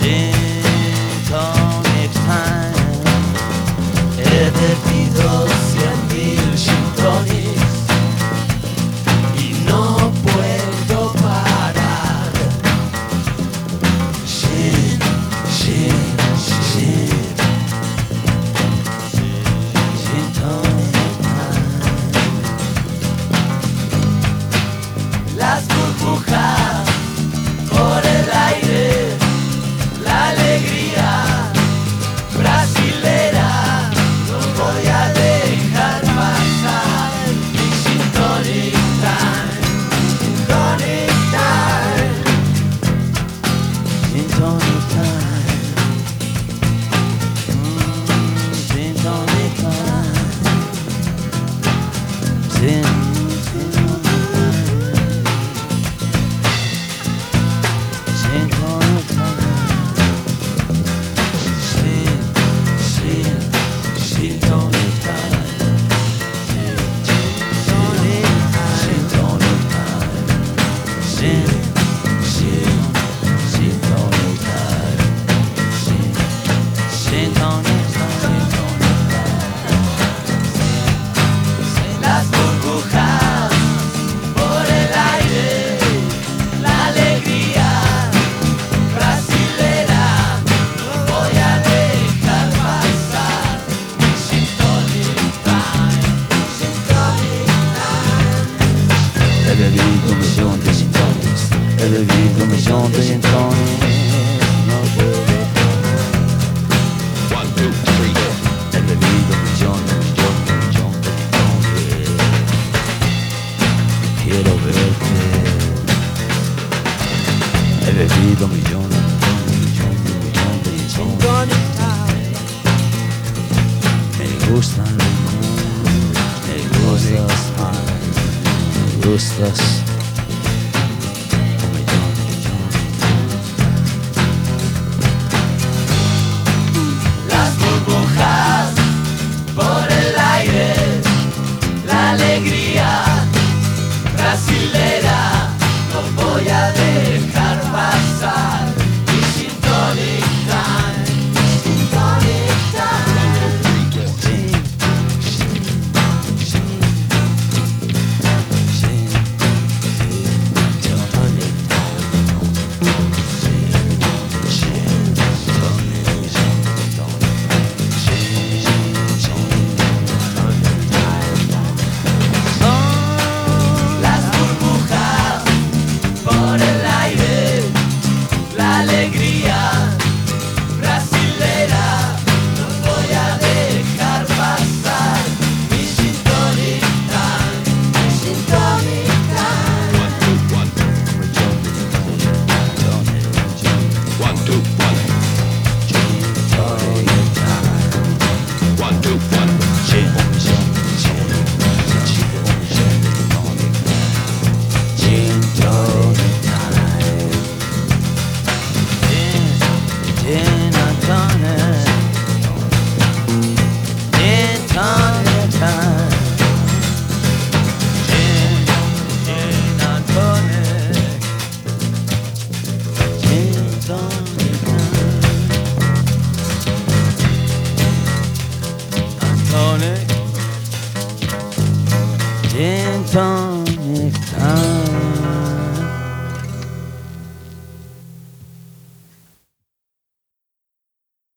Gin tonic time. He bebido 100.000 gin tonics y no puedo parar. Gin, gin, gin. Gin tonic time. Las burbujas por el aire, la alegría brasilera, no voy a dejar pasar mi gin tonic time, tonic time, gin tonic time, gin tonic time, gin las burbujas por el aire, la alegría brasilera, no voy a dejar pasar mi gin tonic time, gin tonic time. He bebido un millón de gin tonics, he bebido un millón de gin tonics, no puedo parar. 1, 2, 3, 4. He bebido un millón de gin tonics. Quiero verte. He bebido un millón de gin tonics. Me gustan los me gustas. Las burbujas por el aire, la alegría brasilera, no voy a dejar pasar mi gin tonic time, gin tonic time. Las burbujas por el aire, la alegría brasilera, no voy a dejar pasar mi gin tonic time, gin tonic time. 1, 2, 1. 1, 2, 1. 1, 2, 1. Gin tonic time. Gin and tonic. Gin tonic time. Gin and tonic. Gin tonic time. Tonic. Gin tonic time.